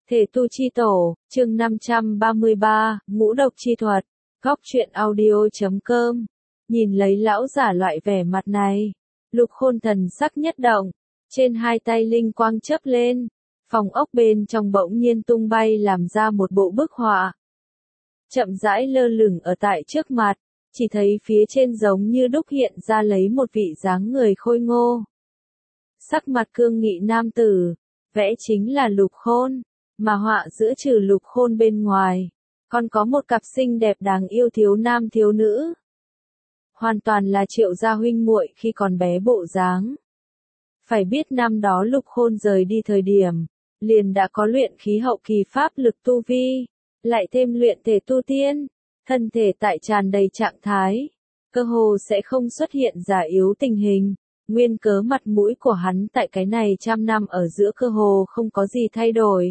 Thể tu chi tổ, chương 533, ngũ độc chi thuật, góc truyện audio.com. Nhìn lấy lão giả loại vẻ mặt này, Lục Khôn thần sắc nhất động, trên hai tay linh quang chớp lên, phòng ốc bên trong bỗng nhiên tung bay làm ra một bộ bức họa. Chậm rãi lơ lửng ở tại trước mặt, chỉ thấy phía trên giống như đúc hiện ra lấy một vị dáng người khôi ngô. Sắc mặt cương nghị nam tử, vẽ chính là Lục Khôn, mà họa giữa trừ Lục Khôn bên ngoài, còn có một cặp xinh đẹp đáng yêu thiếu nam thiếu nữ. Hoàn toàn là Triệu gia huynh muội khi còn bé bộ dáng. Phải biết năm đó Lục Khôn rời đi thời điểm, liền đã có luyện khí hậu kỳ pháp lực tu vi, lại thêm luyện thể tu tiên, thân thể tại tràn đầy trạng thái, cơ hồ sẽ không xuất hiện già yếu tình hình. Nguyên cớ mặt mũi của hắn tại cái này trăm năm ở giữa cơ hồ không có gì thay đổi.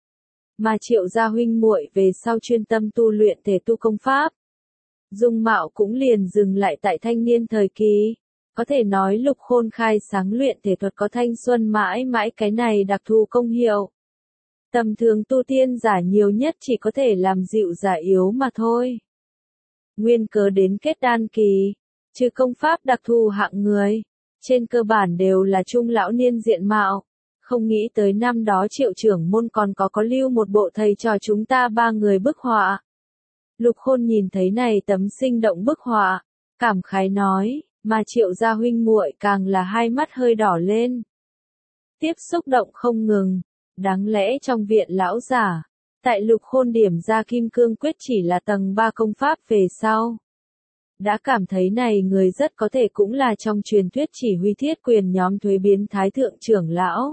Mà Triệu gia huynh muội về sau chuyên tâm tu luyện thể tu công pháp. Dung mạo cũng liền dừng lại tại thanh niên thời kỳ. Có thể nói Lục Khôn khai sáng luyện thể thuật có thanh xuân mãi mãi cái này đặc thù công hiệu. Tầm thường tu tiên giả nhiều nhất chỉ có thể làm dịu già yếu mà thôi. Nguyên cớ đến kết đan kỳ, trừ công pháp đặc thù hạng người, trên cơ bản đều là trung lão niên diện mạo. Không nghĩ tới năm đó Triệu trưởng môn còn có lưu một bộ thầy trò chúng ta ba người bức họa. Lục Khôn nhìn thấy này tấm sinh động bức họa, cảm khái nói, mà Triệu gia huynh muội càng là hai mắt hơi đỏ lên. Tiếp xúc động không ngừng, đáng lẽ trong viện lão giả, tại Lục Khôn điểm ra kim cương quyết chỉ là tầng 3 công pháp về sau. Đã cảm thấy này người rất có thể cũng là trong truyền thuyết chỉ huy thiết quyền nhóm thuế biến thái thượng trưởng lão.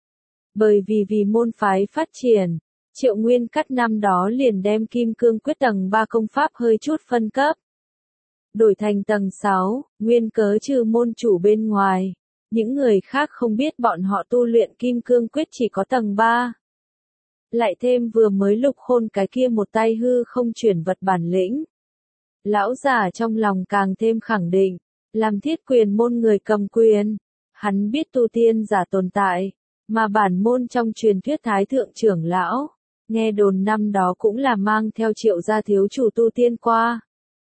Bởi vì môn phái phát triển, Triệu Nguyên Cắt năm đó liền đem kim cương quyết tầng 3 công pháp hơi chút phân cấp. Đổi thành tầng 6, nguyên cớ trừ môn chủ bên ngoài. Những người khác không biết bọn họ tu luyện kim cương quyết chỉ có tầng 3. Lại thêm vừa mới Lục Khôn cái kia một tay hư không chuyển vật bản lĩnh. Lão giả trong lòng càng thêm khẳng định, làm thiết quyền môn người cầm quyền. Hắn biết tu tiên giả tồn tại, mà bản môn trong truyền thuyết thái thượng trưởng lão, nghe đồn năm đó cũng là mang theo Triệu gia thiếu chủ tu tiên qua.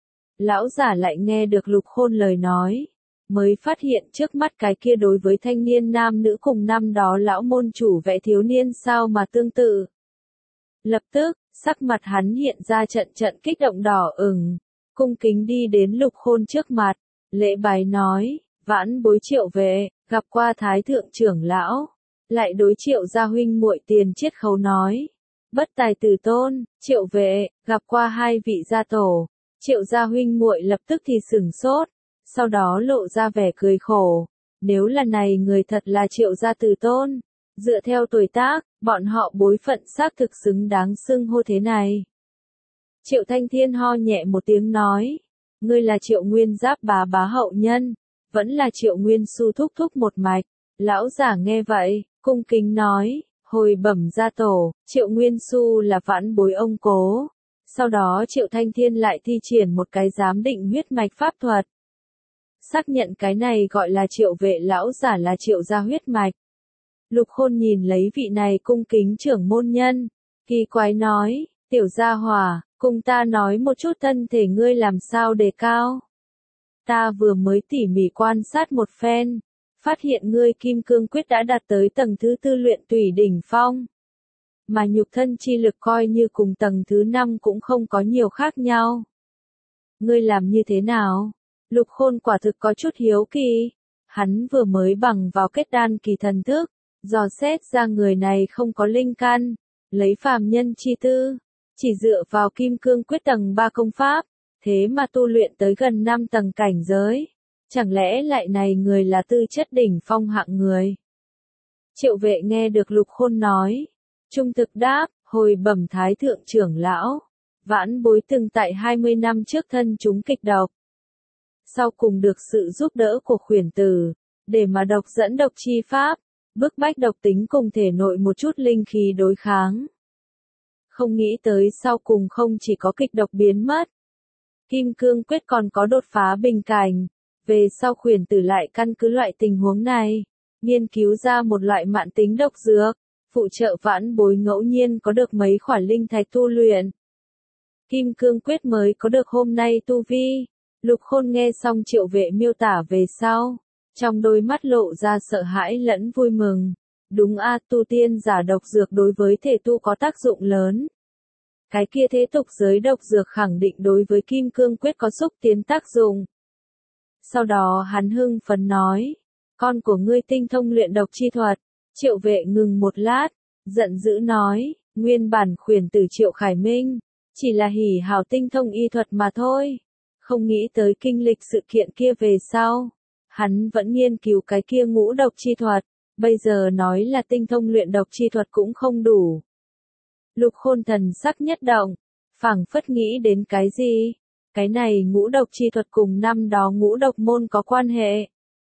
Lão giả lại nghe được Lục Khôn lời nói, mới phát hiện trước mắt cái kia đối với thanh niên nam nữ cùng năm đó lão môn chủ vẽ thiếu niên sao mà tương tự. Lập tức, sắc mặt hắn hiện ra trận trận kích động đỏ ửng, cung kính đi đến Lục Khôn trước mặt, lễ bái nói, vãn bối Triệu vệ, gặp qua thái thượng trưởng lão, lại đối Triệu gia huynh muội tiền chiết khấu nói, bất tài từ tôn, Triệu vệ, gặp qua hai vị gia tổ. Triệu gia huynh muội lập tức thì sửng sốt, sau đó lộ ra vẻ cười khổ, nếu là này người thật là Triệu gia từ tôn, dựa theo tuổi tác, bọn họ bối phận xác thực xứng đáng xưng hô thế này. Triệu Thanh Thiên ho nhẹ một tiếng nói, ngươi là Triệu Nguyên Giáp bá bá hậu nhân, vẫn là Triệu Nguyên Su thúc thúc một mạch. Lão giả nghe vậy, cung kính nói, hồi bẩm gia tổ, Triệu Nguyên Su là vãn bối ông cố. Sau đó Triệu Thanh Thiên lại thi triển một cái giám định huyết mạch pháp thuật. Xác nhận cái này gọi là Triệu vệ lão giả là Triệu gia huyết mạch. Lục Khôn nhìn lấy vị này cung kính trưởng môn nhân, kỳ quái nói, tiểu gia hỏa, cùng ta nói một chút thân thể ngươi làm sao đề cao. Ta vừa mới tỉ mỉ quan sát một phen, phát hiện ngươi kim cương quyết đã đạt tới tầng thứ 4 luyện tùy đỉnh phong. Mà nhục thân chi lực coi như cùng tầng thứ 5 cũng không có nhiều khác nhau. Ngươi làm như thế nào? Lục Khôn quả thực có chút hiếu kỳ. Hắn vừa mới bằng vào kết đan kỳ thần thức, dò xét ra người này không có linh căn, lấy phàm nhân chi tư, chỉ dựa vào kim cương quyết tầng 3 công pháp, thế mà tu luyện tới gần 5 tầng cảnh giới. Chẳng lẽ lại này người là tư chất đỉnh phong hạng người? Triệu vệ nghe được Lục Khôn nói, trung thực đáp, hồi bẩm thái thượng trưởng lão, vãn bối từng tại 20 năm trước thân chúng kịch độc. Sau cùng được sự giúp đỡ của khuyển tử, để mà độc dẫn độc chi pháp, bức bách độc tính cùng thể nội một chút linh khí đối kháng. Không nghĩ tới sau cùng không chỉ có kịch độc biến mất, kim cương quyết còn có đột phá bình cảnh. Về sau khuyển tử lại căn cứ loại tình huống này, nghiên cứu ra một loại mãn tính độc dược, phụ trợ vãn bối ngẫu nhiên có được mấy khoản linh thạch tu luyện. Kim cương quyết mới có được hôm nay tu vi. Lục Khôn nghe xong Triệu Vệ miêu tả về sau, trong đôi mắt lộ ra sợ hãi lẫn vui mừng. Đúng a, tu tiên giả độc dược đối với thể tu có tác dụng lớn. Cái kia thế tục giới độc dược khẳng định đối với kim cương quyết có xúc tiến tác dụng. Sau đó hắn hưng phấn nói, con của ngươi tinh thông luyện độc chi thuật. Triệu Vệ ngừng một lát, giận dữ nói, nguyên bản khuyển tử Triệu Khải Minh, chỉ là hỉ hào tinh thông y thuật mà thôi. Không nghĩ tới kinh lịch sự kiện kia về sau. Hắn vẫn nghiên cứu cái kia ngũ độc chi thuật, bây giờ nói là tinh thông luyện độc chi thuật cũng không đủ. Lục Khôn thần sắc nhất động, phảng phất nghĩ đến cái gì? Cái này ngũ độc chi thuật cùng năm đó ngũ độc môn có quan hệ.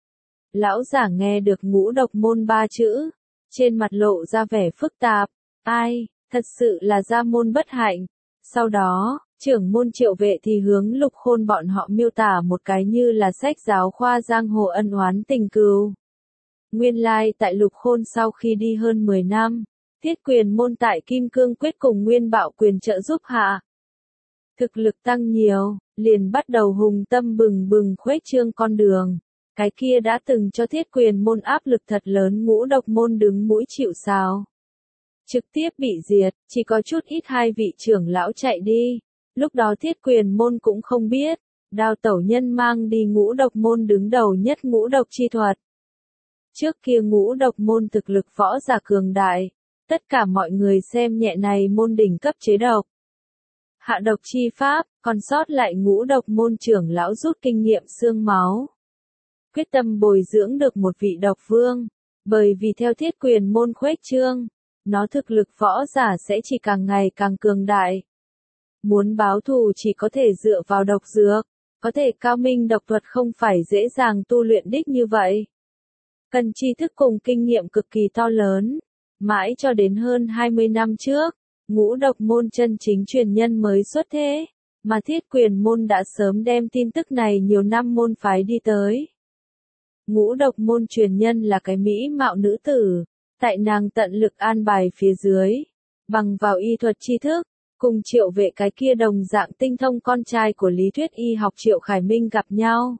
Lão giả nghe được ngũ độc môn ba chữ, trên mặt lộ ra vẻ phức tạp, ai, thật sự là gia môn bất hạnh. Sau đó, trưởng môn Triệu Vệ thì hướng Lục Khôn bọn họ miêu tả một cái như là sách giáo khoa giang hồ ân oán tình cừu. Nguyên lai tại Lục Khôn sau khi đi hơn 10 năm, Thiết Quyền môn tại Kim Cương Quyết cùng Nguyên Bạo Quyền trợ giúp hạ. Thực lực tăng nhiều, liền bắt đầu hùng tâm bừng bừng khuếch trương con đường. Cái kia đã từng cho Thiết Quyền môn áp lực thật lớn, ngũ độc môn đứng mũi chịu sào. Trực tiếp bị diệt, chỉ có chút ít hai vị trưởng lão chạy đi. Lúc đó Thiết Quyền môn cũng không biết, Đao Tẩu Nhân mang đi ngũ độc môn đứng đầu nhất ngũ độc chi thuật. Trước kia ngũ độc môn thực lực võ giả cường đại, tất cả mọi người xem nhẹ này môn đỉnh cấp chế độc. Hạ độc chi pháp, còn sót lại ngũ độc môn trưởng lão rút kinh nghiệm xương máu. Quyết tâm bồi dưỡng được một vị độc vương, bởi vì theo Thiết Quyền môn khuếch trương, nó thực lực võ giả sẽ chỉ càng ngày càng cường đại. Muốn báo thù chỉ có thể dựa vào độc dược, có thể cao minh độc thuật không phải dễ dàng tu luyện đích như vậy. Cần tri thức cùng kinh nghiệm cực kỳ to lớn, mãi cho đến hơn 20 năm trước, ngũ độc môn chân chính truyền nhân mới xuất thế, mà Thiết Quyền môn đã sớm đem tin tức này nhiều năm môn phái đi tới. Ngũ độc môn truyền nhân là cái mỹ mạo nữ tử, tại nàng tận lực an bài phía dưới, bằng vào y thuật tri thức, cùng Triệu Vệ cái kia đồng dạng tinh thông con trai của lý thuyết y học Triệu Khải Minh gặp nhau.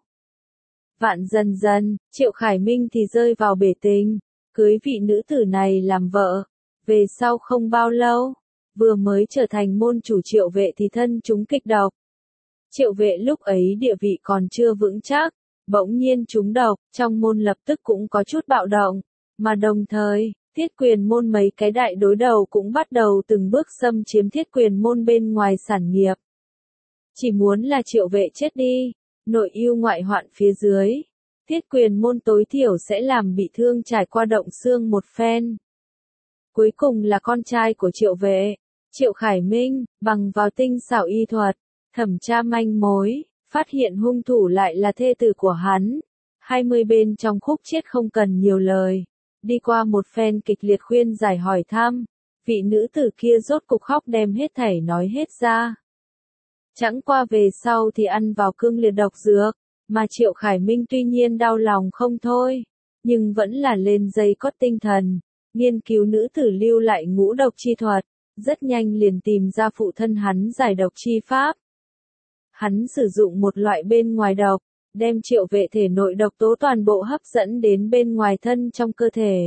Vạn dần dần, Triệu Khải Minh thì rơi vào bể tình, cưới vị nữ tử này làm vợ. Về sau không bao lâu, vừa mới trở thành môn chủ Triệu Vệ thì thân trúng kịch độc. Triệu Vệ lúc ấy địa vị còn chưa vững chắc, bỗng nhiên trúng độc, trong môn lập tức cũng có chút bạo động, mà đồng thời, Thiết Quyền môn mấy cái đại đối đầu cũng bắt đầu từng bước xâm chiếm Thiết Quyền môn bên ngoài sản nghiệp. Chỉ muốn là Triệu Vệ chết đi, nội ưu ngoại hoạn phía dưới, Thiết Quyền môn tối thiểu sẽ làm bị thương trải qua động xương một phen. Cuối cùng là con trai của Triệu Vệ, Triệu Khải Minh, bằng vào tinh xảo y thuật, thẩm tra manh mối, phát hiện hung thủ lại là thê tử của hắn. 20 bên trong khúc chết không cần nhiều lời. Đi qua một phen kịch liệt khuyên giải hỏi thăm, vị nữ tử kia rốt cục khóc đem hết thảy nói hết ra. Chẳng qua về sau thì ăn vào cương liệt độc dược, mà Triệu Khải Minh tuy nhiên đau lòng không thôi, nhưng vẫn là lên dây cót tinh thần, nghiên cứu nữ tử lưu lại ngũ độc chi thuật, rất nhanh liền tìm ra phụ thân hắn giải độc chi pháp. Hắn sử dụng một loại bên ngoài độc, đem Triệu Vệ thể nội độc tố toàn bộ hấp dẫn đến bên ngoài thân trong cơ thể.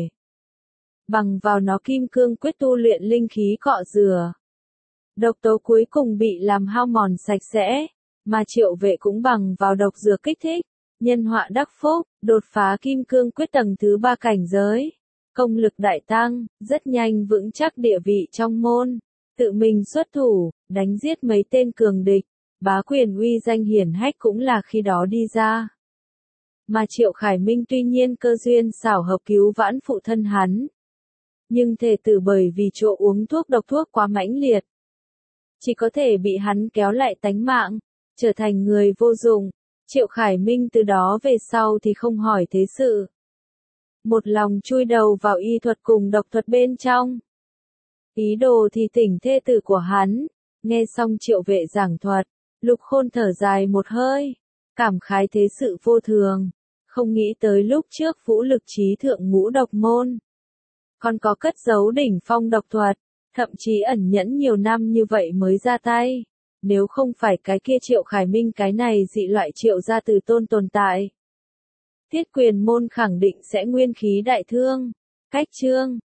Bằng vào nó Kim Cương Quyết tu luyện linh khí cọ rửa. Độc tố cuối cùng bị làm hao mòn sạch sẽ, mà Triệu Vệ cũng bằng vào độc dược kích thích, nhân họa đắc phúc, đột phá Kim Cương Quyết tầng thứ 3 cảnh giới. Công lực đại tăng, rất nhanh vững chắc địa vị trong môn, tự mình xuất thủ, đánh giết mấy tên cường địch. Bá quyền uy danh hiển hách cũng là khi đó đi ra. Mà Triệu Khải Minh tuy nhiên cơ duyên xảo hợp cứu vãn phụ thân hắn. Nhưng thể tử bởi vì chỗ uống thuốc độc thuốc quá mãnh liệt. Chỉ có thể bị hắn kéo lại tánh mạng, trở thành người vô dụng. Triệu Khải Minh từ đó về sau thì không hỏi thế sự. Một lòng chui đầu vào y thuật cùng độc thuật bên trong. Ý đồ thì tỉnh thê tử của hắn, nghe xong Triệu Vệ giảng thuật. Lục Khôn thở dài một hơi, cảm khái thế sự vô thường, không nghĩ tới lúc trước vũ lực trí thượng ngũ độc môn. còn có cất giấu đỉnh phong độc thuật, thậm chí ẩn nhẫn nhiều năm như vậy mới ra tay. Nếu không phải cái kia Triệu Khải Minh cái này dị loại Triệu gia tử tôn tồn tại, Thiết Quyền môn khẳng định sẽ nguyên khí đại thương. Cách chương